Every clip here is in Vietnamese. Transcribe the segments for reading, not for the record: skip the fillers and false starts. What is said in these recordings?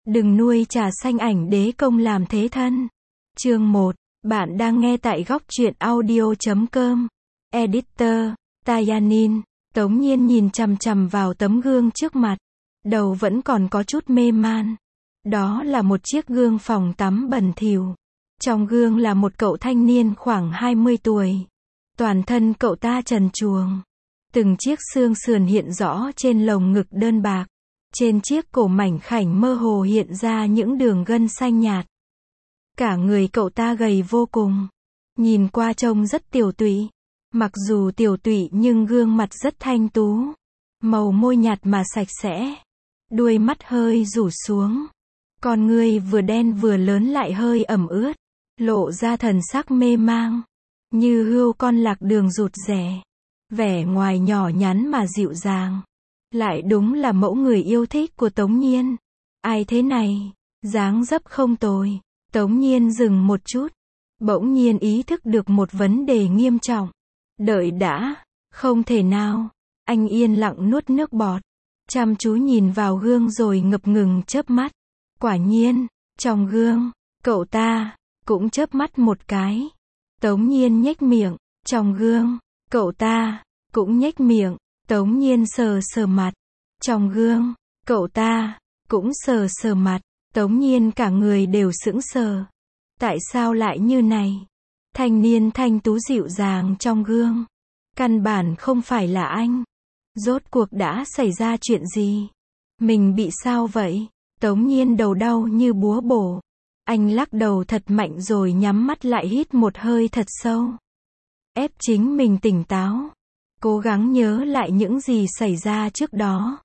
Đừng nuôi trà xanh ảnh đế công làm thế thân. Chương 1. Bạn đang nghe tại góc truyện audio.com. Editor, Tayanin. Tống Nhiên nhìn chằm chằm vào tấm gương trước mặt. Đầu vẫn còn có chút mê man. Đó là một chiếc gương phòng tắm bẩn thỉu. Trong gương là một cậu thanh niên khoảng 20 tuổi. Toàn thân cậu ta trần truồng. Từng chiếc xương sườn hiện rõ trên lồng ngực đơn bạc. Trên chiếc cổ mảnh khảnh mơ hồ hiện ra những đường gân xanh nhạt. Cả người cậu ta gầy vô cùng. Nhìn qua trông rất tiểu tụy. Mặc dù tiểu tụy nhưng gương mặt rất thanh tú. Màu môi nhạt mà sạch sẽ. Đuôi mắt hơi rủ xuống. Con ngươi vừa đen vừa lớn lại hơi ẩm ướt. Lộ ra thần sắc mê mang. Như hươu con lạc đường rụt rè. Vẻ ngoài nhỏ nhắn mà dịu dàng. Lại đúng là mẫu người yêu thích của Tống Nhiên. Ai thế này? Dáng dấp không tồi. Tống Nhiên dừng một chút. Bỗng nhiên ý thức được một vấn đề nghiêm trọng. Đợi đã. Không thể nào. Anh yên lặng nuốt nước bọt. Chăm chú nhìn vào gương rồi ngập ngừng chớp mắt. Quả nhiên, trong gương, cậu ta cũng chớp mắt một cái. Tống Nhiên nhếch miệng. Trong gương, cậu ta cũng nhếch miệng. Tống Nhiên sờ sờ mặt. Trong gương, cậu ta cũng sờ sờ mặt. Tống Nhiên cả người đều sững sờ. Tại sao lại như này? Thanh niên thanh tú dịu dàng trong gương. Căn bản không phải là anh. Rốt cuộc đã xảy ra chuyện gì? Mình bị sao vậy? Tống Nhiên đầu đau như búa bổ. Anh lắc đầu thật mạnh rồi nhắm mắt lại hít một hơi thật sâu. Ép chính mình tỉnh táo. Cố gắng nhớ lại những gì xảy ra trước đó.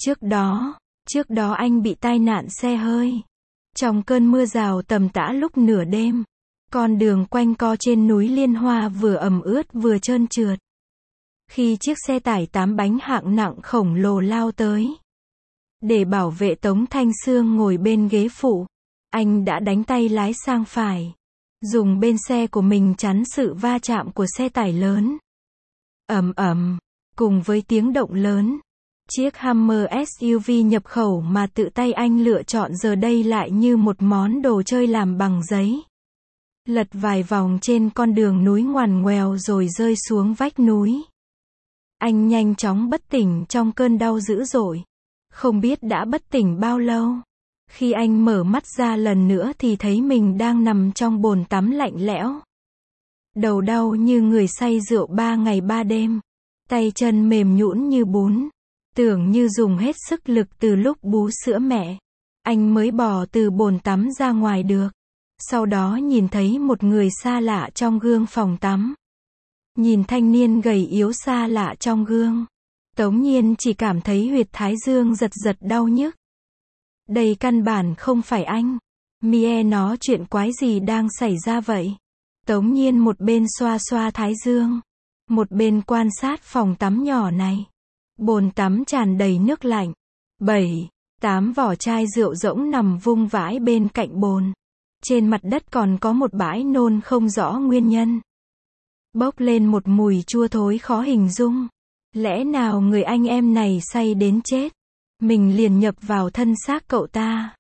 Trước đó anh bị tai nạn xe hơi. Trong cơn mưa rào tầm tã lúc nửa đêm. Con đường quanh co trên núi Liên Hoa vừa ẩm ướt vừa trơn trượt. Khi chiếc xe tải 8 bánh hạng nặng khổng lồ lao tới. Để bảo vệ Tống Thanh Sương ngồi bên ghế phụ, anh đã đánh tay lái sang phải. Dùng bên xe của mình chắn sự va chạm của xe tải lớn. Ầm ầm, cùng với tiếng động lớn. Chiếc Hummer SUV nhập khẩu mà tự tay anh lựa chọn giờ đây lại như một món đồ chơi làm bằng giấy. Lật vài vòng trên con đường núi ngoằn ngoèo rồi rơi xuống vách núi. Anh nhanh chóng bất tỉnh trong cơn đau dữ dội. Không biết đã bất tỉnh bao lâu. Khi anh mở mắt ra lần nữa thì thấy mình đang nằm trong bồn tắm lạnh lẽo. Đầu đau như người say rượu 3 ngày 3 đêm. Tay chân mềm nhũn như bún. Tưởng như dùng hết sức lực từ lúc bú sữa mẹ. Anh mới bò từ bồn tắm ra ngoài được. Sau đó nhìn thấy một người xa lạ trong gương phòng tắm. Nhìn thanh niên gầy yếu xa lạ trong gương. Tống Nhiên chỉ cảm thấy huyệt thái dương giật giật đau nhức. Đây căn bản không phải anh. Mie nó chuyện quái gì đang xảy ra vậy? Tống Nhiên một bên xoa xoa thái dương. Một bên quan sát phòng tắm nhỏ này. Bồn tắm tràn đầy nước lạnh. 7, 8 vỏ chai rượu rỗng nằm vung vãi bên cạnh bồn. Trên mặt đất còn có một bãi nôn không rõ nguyên nhân. Bốc lên một mùi chua thối khó hình dung. Lẽ nào người anh em này say đến chết? Mình liền nhập vào thân xác cậu ta.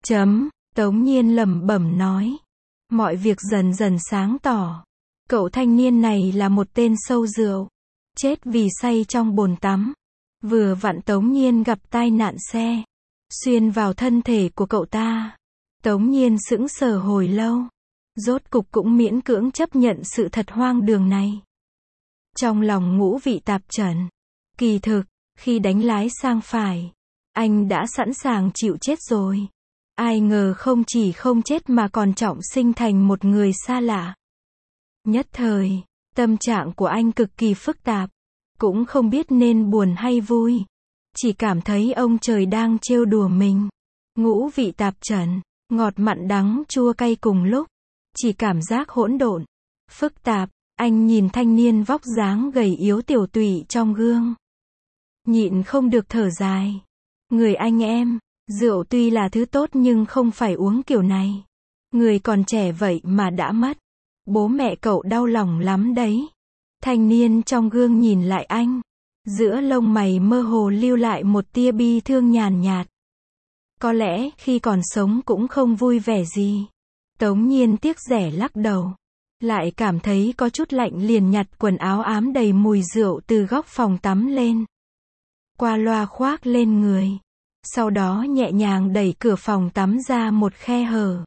Tống Nhiên lẩm bẩm nói. Mọi việc dần dần sáng tỏ. Cậu thanh niên này là một tên sâu rượu. Chết vì say trong bồn tắm. Vừa vặn Tống Nhiên gặp tai nạn xe. Xuyên vào thân thể của cậu ta. Tống Nhiên sững sờ hồi lâu. Rốt cục cũng miễn cưỡng chấp nhận sự thật hoang đường này. Trong lòng ngũ vị tạp trần. Kỳ thực, khi đánh lái sang phải, anh đã sẵn sàng chịu chết rồi. Ai ngờ không chỉ không chết mà còn trọng sinh thành một người xa lạ. Nhất thời, tâm trạng của anh cực kỳ phức tạp. Cũng không biết nên buồn hay vui. Chỉ cảm thấy ông trời đang trêu đùa mình. Ngũ vị tạp trần, ngọt mặn đắng chua cay cùng lúc. Chỉ cảm giác hỗn độn, phức tạp. Anh nhìn thanh niên vóc dáng gầy yếu tiểu tụy trong gương. Nhịn không được thở dài. Người anh em, rượu tuy là thứ tốt nhưng không phải uống kiểu này. Người còn trẻ vậy mà đã mất. Bố mẹ cậu đau lòng lắm đấy. Thanh niên trong gương nhìn lại anh. Giữa lông mày mơ hồ lưu lại một tia bi thương nhàn nhạt. Có lẽ khi còn sống cũng không vui vẻ gì. Tống Nhiên tiếc rẻ lắc đầu. Lại cảm thấy có chút lạnh liền nhặt quần áo ám đầy mùi rượu từ góc phòng tắm lên. Qua loa khoác lên người. Sau đó nhẹ nhàng đẩy cửa phòng tắm ra một khe hở.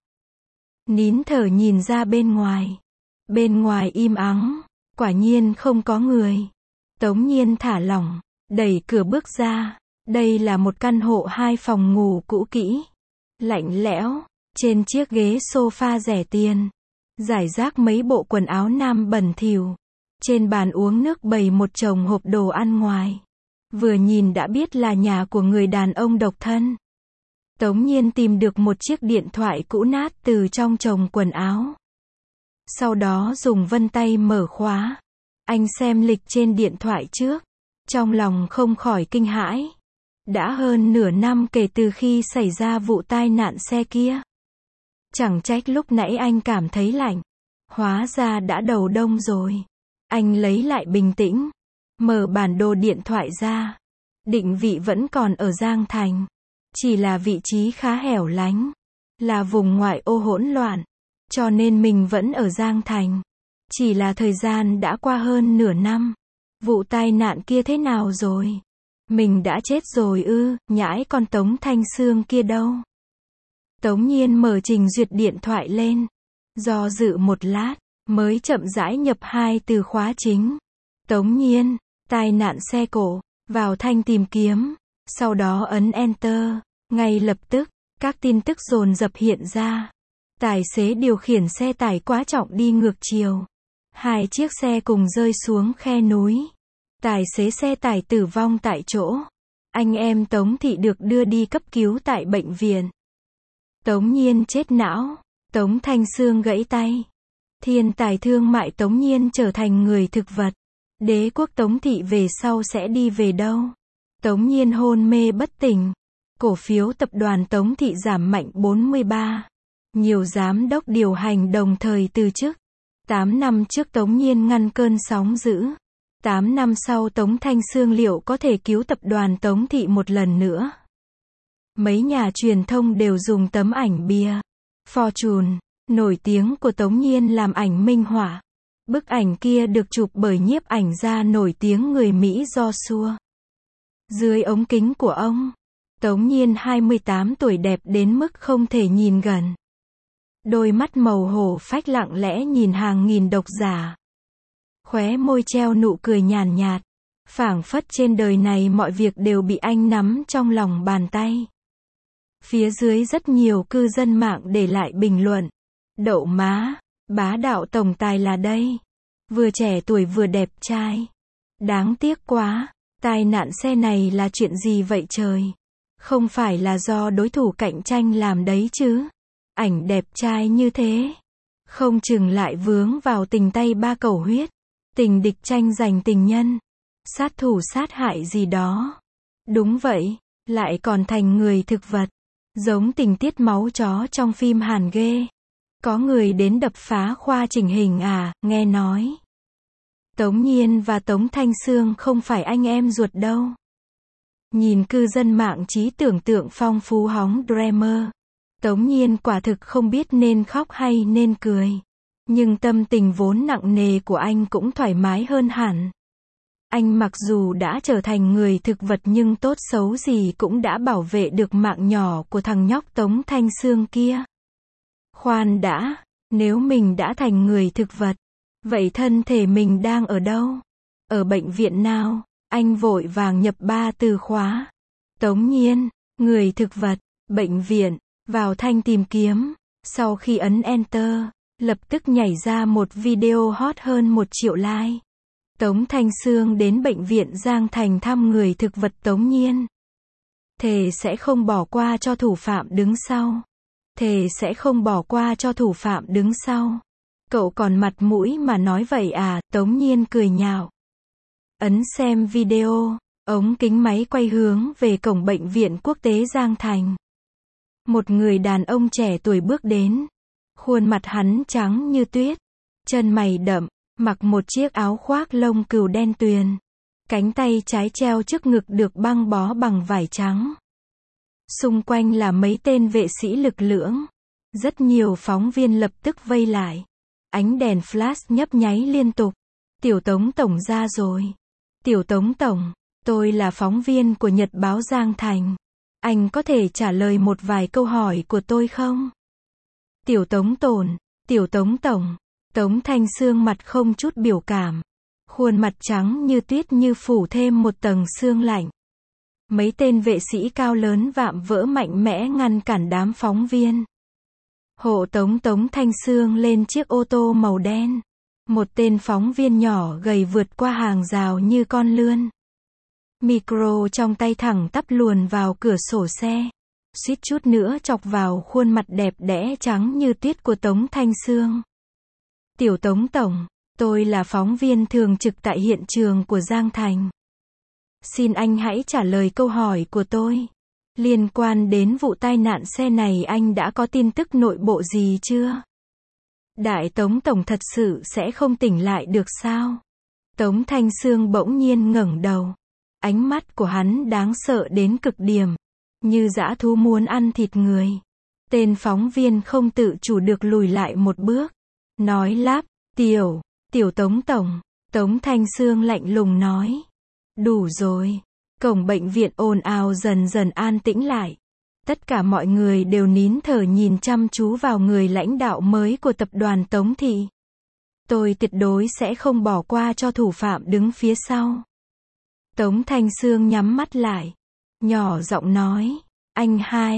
Nín thở nhìn ra bên ngoài. Bên ngoài im ắng, quả nhiên không có người. Tống Nhiên thả lỏng, đẩy cửa bước ra. Đây là một căn hộ 2 phòng ngủ cũ kỹ, lạnh lẽo. Trên chiếc ghế sofa rẻ tiền, rải rác mấy bộ quần áo nam bẩn thỉu. Trên bàn uống nước bày một chồng hộp đồ ăn ngoài. Vừa nhìn đã biết là nhà của người đàn ông độc thân. Tống Nhiên tìm được một chiếc điện thoại cũ nát từ trong chồng quần áo. Sau đó dùng vân tay mở khóa. Anh xem lịch trên điện thoại trước. Trong lòng không khỏi kinh hãi. Đã hơn nửa năm kể từ khi xảy ra vụ tai nạn xe kia. Chẳng trách lúc nãy anh cảm thấy lạnh. Hóa ra đã đầu đông rồi. Anh lấy lại bình tĩnh. Mở bản đồ điện thoại ra. Định vị vẫn còn ở Giang Thành. Chỉ là vị trí khá hẻo lánh. Là vùng ngoại ô hỗn loạn. Cho nên mình vẫn ở Giang Thành. Chỉ là thời gian đã qua hơn nửa năm. Vụ tai nạn kia thế nào rồi? Mình đã chết rồi ư? Nhãi con Tống Thanh Sương kia đâu? Tống Nhiên mở trình duyệt điện thoại lên. Do dự một lát, mới chậm rãi nhập 2 từ khóa chính. Tống Nhiên, tai nạn xe cộ, vào thanh tìm kiếm. Sau đó ấn Enter. Ngay lập tức, các tin tức dồn dập hiện ra. Tài xế điều khiển xe tải quá trọng đi ngược chiều. 2 chiếc xe cùng rơi xuống khe núi. Tài xế xe tải tử vong tại chỗ. Anh em Tống Thị được đưa đi cấp cứu tại bệnh viện. Tống Nhiên chết não. Tống Thanh Sương gãy tay. Thiên tài thương mại Tống Nhiên trở thành người thực vật. Đế quốc Tống Thị về sau sẽ đi về đâu? Tống Nhiên hôn mê bất tỉnh. Cổ phiếu tập đoàn Tống Thị giảm mạnh 43. Nhiều giám đốc điều hành đồng thời từ chức. 8 năm trước Tống Nhiên ngăn cơn sóng dữ. 8 năm sau Tống Thanh Sương liệu có thể cứu tập đoàn Tống Thị một lần nữa? Mấy nhà truyền thông đều dùng tấm ảnh bìa Fortune nổi tiếng của Tống Nhiên làm ảnh minh họa. Bức ảnh kia được chụp bởi nhiếp ảnh gia nổi tiếng người Mỹ Joshua. Dưới ống kính của ông, Tống Nhiên 28 tuổi đẹp đến mức không thể nhìn gần. Đôi mắt màu hổ phách lặng lẽ nhìn hàng nghìn độc giả. Khóe môi treo nụ cười nhàn nhạt. Phảng phất trên đời này mọi việc đều bị anh nắm trong lòng bàn tay. Phía dưới rất nhiều cư dân mạng để lại bình luận. Đậu má, bá đạo tổng tài là đây. Vừa trẻ tuổi vừa đẹp trai. Đáng tiếc quá, tai nạn xe này là chuyện gì vậy trời? Không phải là do đối thủ cạnh tranh làm đấy chứ? Ảnh đẹp trai như thế, không chừng lại vướng vào tình tay ba cầu huyết. Tình địch tranh giành tình nhân. Sát thủ sát hại gì đó. Đúng vậy, lại còn thành người thực vật. Giống tình tiết máu chó trong phim Hàn ghê. Có người đến đập phá khoa chỉnh hình à, nghe nói. Tống Nhiên và Tống Thanh Sương không phải anh em ruột đâu. Nhìn cư dân mạng trí tưởng tượng phong phú hóng drama. Tống Nhiên quả thực không biết nên khóc hay nên cười. Nhưng tâm tình vốn nặng nề của anh cũng thoải mái hơn hẳn. Anh mặc dù đã trở thành người thực vật nhưng tốt xấu gì cũng đã bảo vệ được mạng nhỏ của thằng nhóc Tống Thanh Sương kia. Khoan đã, nếu mình đã thành người thực vật, vậy thân thể mình đang ở đâu? Ở bệnh viện nào? Anh vội vàng nhập 3 từ khóa. Tống Nhiên, người thực vật, bệnh viện, vào thanh tìm kiếm. Sau khi ấn Enter, lập tức nhảy ra một video hot hơn 1 triệu like. Tống Thanh Sương đến bệnh viện Giang Thành thăm người thực vật Tống Nhiên. Thề sẽ không bỏ qua cho thủ phạm đứng sau. Thề sẽ không bỏ qua cho thủ phạm đứng sau. Cậu còn mặt mũi mà nói vậy à? Tống Nhiên cười nhạo. Ấn xem video, ống kính máy quay hướng về cổng bệnh viện quốc tế Giang Thành. Một người đàn ông trẻ tuổi bước đến. Khuôn mặt hắn trắng như tuyết, chân mày đậm, mặc một chiếc áo khoác lông cừu đen tuyền. Cánh tay trái treo trước ngực được băng bó bằng vải trắng. Xung quanh là mấy tên vệ sĩ lực lưỡng. Rất nhiều phóng viên lập tức vây lại. Ánh đèn flash nhấp nháy liên tục. Tiểu Tống Tổng ra rồi. Tiểu Tống Tổng, tôi là phóng viên của Nhật báo Giang Thành. Anh có thể trả lời một vài câu hỏi của tôi không? Tiểu Tống Tiểu Tống Tổng. Tống Thanh Sương mặt không chút biểu cảm. Khuôn mặt trắng như tuyết như phủ thêm một tầng sương lạnh. Mấy tên vệ sĩ cao lớn vạm vỡ mạnh mẽ ngăn cản đám phóng viên. Hộ tống Tống Thanh Sương lên chiếc ô tô màu đen. Một tên phóng viên nhỏ gầy vượt qua hàng rào như con lươn. Micro trong tay thẳng tắp luồn vào cửa sổ xe. Suýt chút nữa chọc vào khuôn mặt đẹp đẽ trắng như tuyết của Tống Thanh Sương. Tiểu Tống Tổng, tôi là phóng viên thường trực tại hiện trường của Giang Thành. Xin anh hãy trả lời câu hỏi của tôi. Liên quan đến vụ tai nạn xe này anh đã có tin tức nội bộ gì chưa? Đại Tống Tổng thật sự sẽ không tỉnh lại được sao? Tống Thanh Sương bỗng nhiên ngẩng đầu. Ánh mắt của hắn đáng sợ đến cực điểm. Như dã thú muốn ăn thịt người. Tên phóng viên không tự chủ được lùi lại một bước. Nói lắp, tiểu Tống Tổng. Tống Thanh Sương lạnh lùng nói. Đủ rồi. Cổng bệnh viện ồn ào dần dần an tĩnh lại. Tất cả mọi người đều nín thở nhìn chăm chú vào người lãnh đạo mới của tập đoàn Tống Thị. Tôi tuyệt đối sẽ không bỏ qua cho thủ phạm đứng phía sau. Tống Thanh Sương nhắm mắt lại. Nhỏ giọng nói. Anh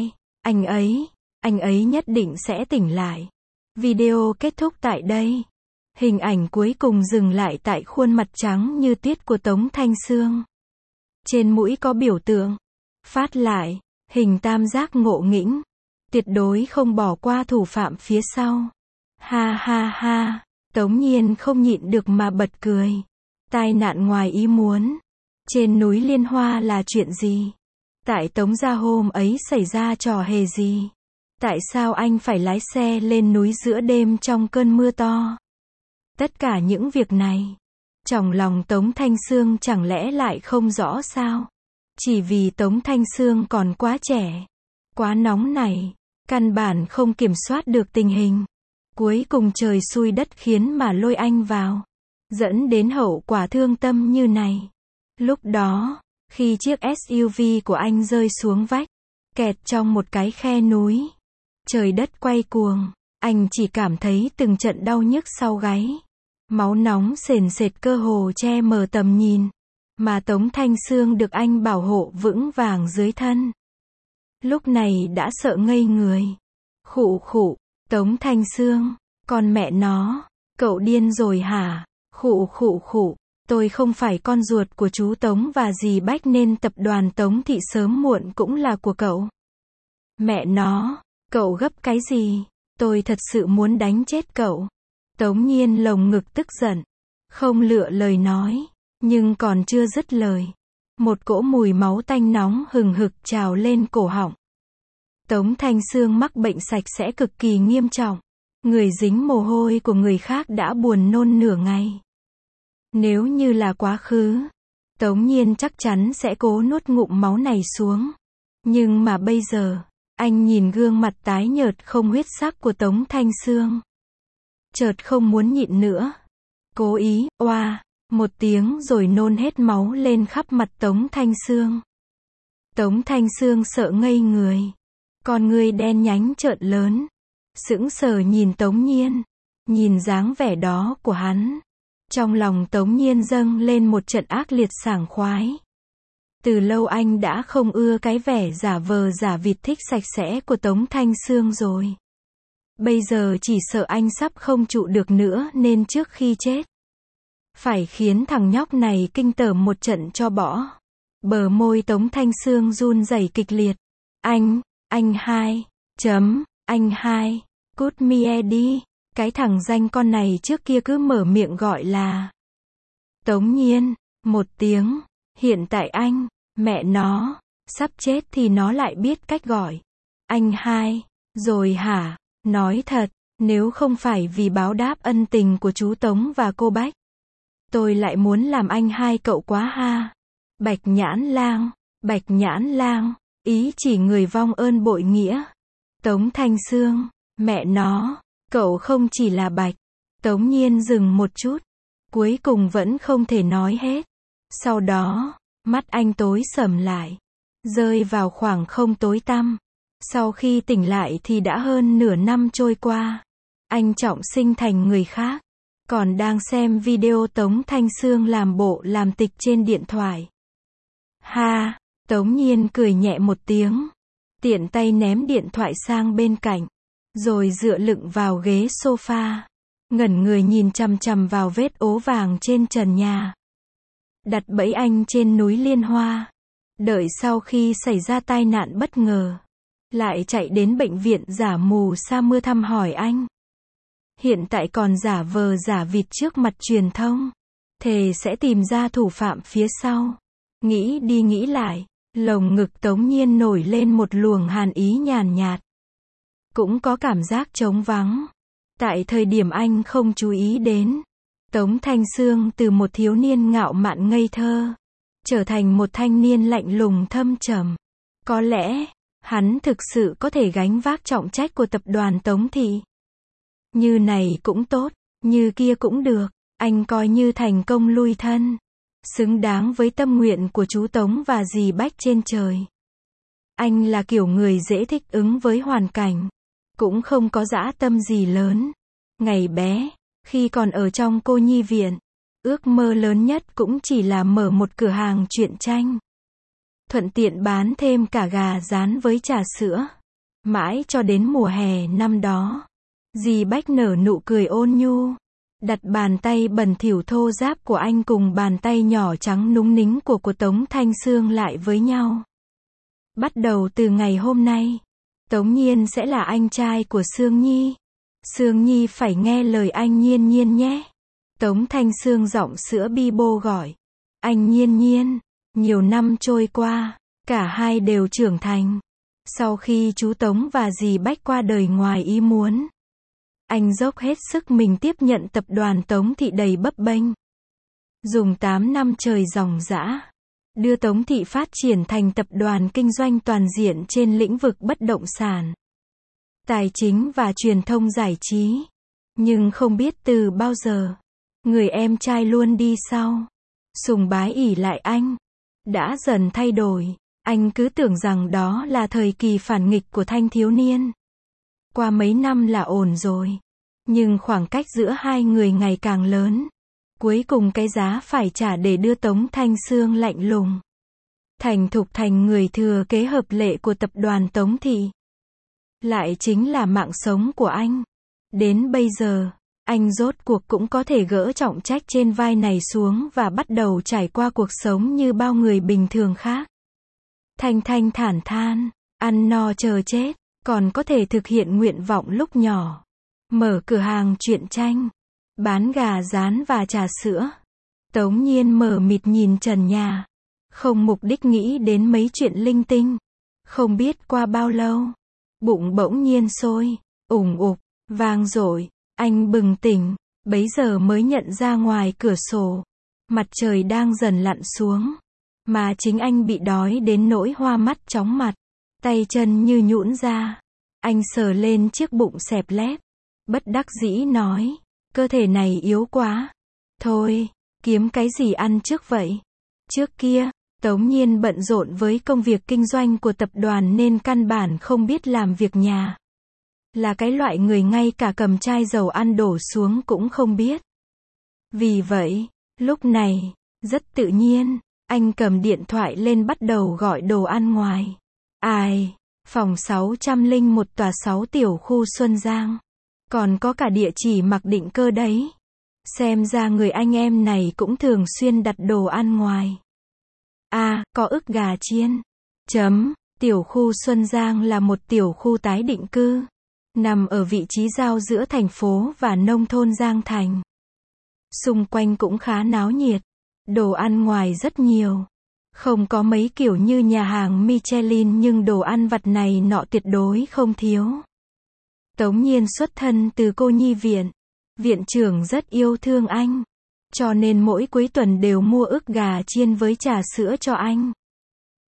ấy nhất định sẽ tỉnh lại. Video kết thúc tại đây. Hình ảnh cuối cùng dừng lại tại khuôn mặt trắng như tuyết của Tống Thanh Sương. Trên mũi có biểu tượng. Phát lại. Hình tam giác ngộ nghĩnh. Tuyệt đối không bỏ qua thủ phạm phía sau. Ha ha ha. Tống Nhiên không nhịn được mà bật cười. Tai nạn ngoài ý muốn. Trên núi Liên Hoa là chuyện gì? Tại Tống gia hôm ấy xảy ra trò hề gì? Tại sao anh phải lái xe lên núi giữa đêm trong cơn mưa to? Tất cả những việc này. Trong lòng Tống Thanh Sương chẳng lẽ lại không rõ sao? Chỉ vì Tống Thanh Sương còn quá trẻ. Quá nóng này. Căn bản không kiểm soát được tình hình. Cuối cùng trời xui đất khiến mà lôi anh vào. Dẫn đến hậu quả thương tâm như này. Lúc đó, khi chiếc SUV của anh rơi xuống vách, kẹt trong một cái khe núi. Trời đất quay cuồng, anh chỉ cảm thấy từng trận đau nhức sau gáy. Máu nóng sền sệt cơ hồ che mờ tầm nhìn. Mà Tống Thanh Sương được anh bảo hộ vững vàng dưới thân. Lúc này đã sợ ngây người. Khụ khụ, Tống Thanh Sương, con mẹ nó, cậu điên rồi hả? Khụ khụ khụ. Tôi không phải con ruột của chú Tống và dì Bách nên tập đoàn Tống Thị sớm muộn cũng là của cậu. Mẹ nó, cậu gấp cái gì? Tôi thật sự muốn đánh chết cậu. Tống Nhiên lồng ngực tức giận. Không lựa lời nói. Nhưng còn chưa dứt lời. Một cỗ mùi máu tanh nóng hừng hực trào lên cổ họng. Tống Thanh Sương mắc bệnh sạch sẽ cực kỳ nghiêm trọng. Người dính mồ hôi của người khác đã buồn nôn nửa ngày. Nếu như là quá khứ, Tống Nhiên chắc chắn sẽ cố nuốt ngụm máu này xuống. Nhưng mà bây giờ, anh nhìn gương mặt tái nhợt không huyết sắc của Tống Thanh Sương. Chợt không muốn nhịn nữa. Cố ý, oa, một tiếng rồi nôn hết máu lên khắp mặt Tống Thanh Sương. Tống Thanh Sương sợ ngây người. Con ngươi đen nhánh trợn lớn. Sững sờ nhìn Tống Nhiên. Nhìn dáng vẻ đó của hắn. Trong lòng Tống Nhiên dâng lên một trận ác liệt sảng khoái. Từ lâu anh đã không ưa cái vẻ giả vờ giả vịt thích sạch sẽ của Tống Thanh Sương rồi. Bây giờ chỉ sợ anh sắp không trụ được nữa nên trước khi chết, phải khiến thằng nhóc này kinh tởm một trận cho bỏ. Bờ môi Tống Thanh Sương run rẩy kịch liệt. Anh hai, cút mie đi. Cái thằng danh con này trước kia cứ mở miệng gọi là Tống Nhiên, một tiếng. Hiện tại anh, mẹ nó, sắp chết thì nó lại biết cách gọi anh hai, rồi hả? Nói thật, nếu không phải vì báo đáp ân tình của chú Tống và cô Bách, tôi lại muốn làm anh hai cậu quá ha. Bạch Nhãn Lang, Ý chỉ người vong ơn bội nghĩa. Tống Thanh Sương, mẹ nó, cậu không chỉ là Bạch. Tống Nhiên dừng một chút, cuối cùng vẫn không thể nói hết. Sau đó, mắt anh tối sầm lại, rơi vào khoảng không tối tăm. Sau khi tỉnh lại thì đã hơn nửa năm trôi qua. Anh trọng sinh thành người khác, còn đang xem video Tống Thanh Sương làm bộ làm tịch trên điện thoại. Ha, Tống Nhiên cười nhẹ một tiếng, tiện tay ném điện thoại sang bên cạnh, rồi dựa lưng vào ghế sofa, ngẩn người nhìn chằm chằm vào vết ố vàng trên trần nhà. Đặt bẫy anh trên núi Liên Hoa, đợi sau khi xảy ra tai nạn bất ngờ, lại chạy đến bệnh viện giả mù sa mưa thăm hỏi anh. Hiện tại còn giả vờ giả vịt trước mặt truyền thông, thề sẽ tìm ra thủ phạm phía sau. Nghĩ đi nghĩ lại, lồng ngực Tống Nhiên nổi lên một luồng hàn ý nhàn nhạt. Cũng có cảm giác trống vắng. Tại thời điểm anh không chú ý đến, Tống Thanh Sương từ một thiếu niên ngạo mạn ngây thơ, trở thành một thanh niên lạnh lùng thâm trầm. Có lẽ, hắn thực sự có thể gánh vác trọng trách của tập đoàn Tống Thị. Như này cũng tốt, như kia cũng được, anh coi như thành công lui thân. Xứng đáng với tâm nguyện của chú Tống và dì Bách trên trời. Anh là kiểu người dễ thích ứng với hoàn cảnh, cũng không có dã tâm gì lớn. Ngày bé, khi còn ở trong cô nhi viện, ước mơ lớn nhất cũng chỉ là mở một cửa hàng truyện tranh. Thuận tiện bán thêm cả gà rán với trà sữa. Mãi cho đến mùa hè năm đó, dì Bách nở nụ cười ôn nhu, đặt bàn tay bẩn thỉu thô ráp của anh cùng bàn tay nhỏ trắng núng nính của Tống Thanh Sương lại với nhau. Bắt đầu từ ngày hôm nay, Tống Nhiên sẽ là anh trai của Sương Nhi. Sương Nhi phải nghe lời anh Nhiên Nhiên nhé. Tống Thanh Sương giọng sữa bi bô gọi. Anh Nhiên Nhiên. Nhiều năm trôi qua, cả hai đều trưởng thành. Sau khi chú Tống và dì Bách qua đời ngoài ý muốn, anh dốc hết sức mình tiếp nhận tập đoàn Tống Thị đầy bấp bênh. Dùng 8 năm trời ròng rã, đưa Tống Thị phát triển thành tập đoàn kinh doanh toàn diện trên lĩnh vực bất động sản, tài chính và truyền thông giải trí. Nhưng không biết từ bao giờ, người em trai luôn đi sau, sùng bái ỷ lại anh, đã dần thay đổi. Anh cứ tưởng rằng đó là thời kỳ phản nghịch của thanh thiếu niên. Qua mấy năm là ổn rồi. Nhưng khoảng cách giữa hai người ngày càng lớn. Cuối cùng cái giá phải trả để đưa Tống Thanh Sương lạnh lùng, thành thục thành người thừa kế hợp lệ của tập đoàn Tống Thị, lại chính là mạng sống của anh. Đến bây giờ, anh rốt cuộc cũng có thể gỡ trọng trách trên vai này xuống và bắt đầu trải qua cuộc sống như bao người bình thường khác. Thanh thanh thản than, ăn no chờ chết, còn có thể thực hiện nguyện vọng lúc nhỏ. Mở cửa hàng truyện tranh, bán gà rán và trà sữa. Tống Nhiên mờ mịt nhìn trần nhà, không mục đích nghĩ đến mấy chuyện linh tinh. Không biết qua bao lâu, bụng bỗng nhiên sôi, ủng ục, vang dội. Anh bừng tỉnh, bấy giờ mới nhận ra ngoài cửa sổ, mặt trời đang dần lặn xuống. Mà chính anh bị đói đến nỗi hoa mắt chóng mặt, tay chân như nhũn ra. Anh sờ lên chiếc bụng xẹp lép, bất đắc dĩ nói, cơ thể này yếu quá. Thôi, kiếm cái gì ăn trước vậy? Trước kia, Tống Nhiên bận rộn với công việc kinh doanh của tập đoàn nên căn bản không biết làm việc nhà. Là cái loại người ngay cả cầm chai dầu ăn đổ xuống cũng không biết. Vì vậy, lúc này, rất tự nhiên, anh cầm điện thoại lên bắt đầu gọi đồ ăn ngoài. Ai, phòng 601 tòa 6 tiểu khu Xuân Giang. Còn có cả địa chỉ mặc định cơ đấy. Xem ra người anh em này cũng thường xuyên đặt đồ ăn ngoài. À, có ức gà chiên. Tiểu khu Xuân Giang là một tiểu khu tái định cư, nằm ở vị trí giao giữa thành phố và nông thôn Giang Thành. Xung quanh cũng khá náo nhiệt, đồ ăn ngoài rất nhiều. Không có mấy kiểu như nhà hàng Michelin nhưng đồ ăn vặt này nọ tuyệt đối không thiếu. Tống Nhiên xuất thân từ cô nhi viện. Viện trưởng rất yêu thương anh, cho nên mỗi cuối tuần đều mua ức gà chiên với trà sữa cho anh.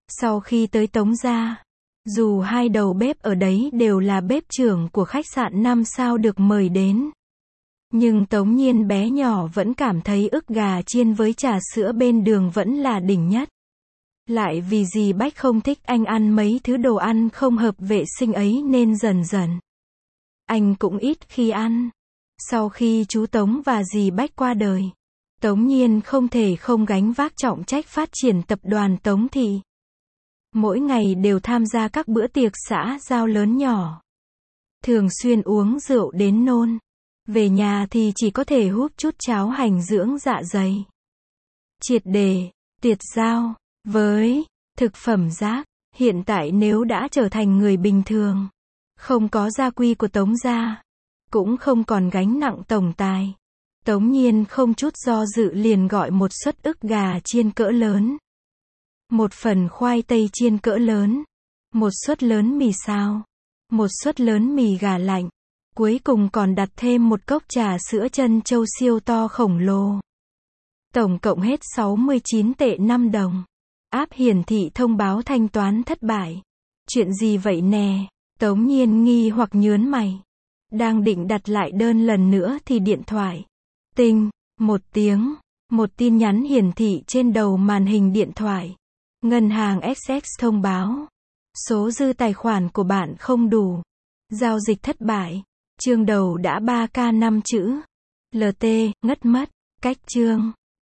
Sau khi tới Tống gia, dù hai đầu bếp ở đấy đều là bếp trưởng của khách sạn 5 sao được mời đến, nhưng Tống Nhiên bé nhỏ vẫn cảm thấy ức gà chiên với trà sữa bên đường vẫn là đỉnh nhất. Lại vì dì Bách không thích anh ăn mấy thứ đồ ăn không hợp vệ sinh ấy nên dần dần anh cũng ít khi ăn. Sau khi chú Tống và dì Bách qua đời, Tống Nhiên không thể không gánh vác trọng trách phát triển tập đoàn Tống Thị. Mỗi ngày đều tham gia các bữa tiệc xã giao lớn nhỏ. Thường xuyên uống rượu đến nôn. Về nhà thì chỉ có thể húp chút cháo hành dưỡng dạ dày. Triệt để tuyệt giao với thực phẩm rác. Hiện tại nếu đã trở thành người bình thường, không có gia quy của Tống gia, cũng không còn gánh nặng tổng tài, Tống Nhiên không chút do dự liền gọi một suất ức gà chiên cỡ lớn, một phần khoai tây chiên cỡ lớn, một suất lớn mì xào, một suất lớn mì gà lạnh, cuối cùng còn đặt thêm một cốc trà sữa trân châu siêu to khổng lồ. Tổng cộng hết 69 tệ 5 đồng. App hiển thị thông báo thanh toán thất bại. Chuyện gì vậy nè? Tống Nhiên nghi hoặc nhớn mày. Đang định đặt lại đơn lần nữa thì điện thoại. Tinh, một tiếng, một tin nhắn hiển thị trên đầu màn hình điện thoại. Ngân hàng XX thông báo. Số dư tài khoản của bạn không đủ. Giao dịch thất bại. Chương đầu đã 3K 5 chữ. LT, ngất mất. Cách chương.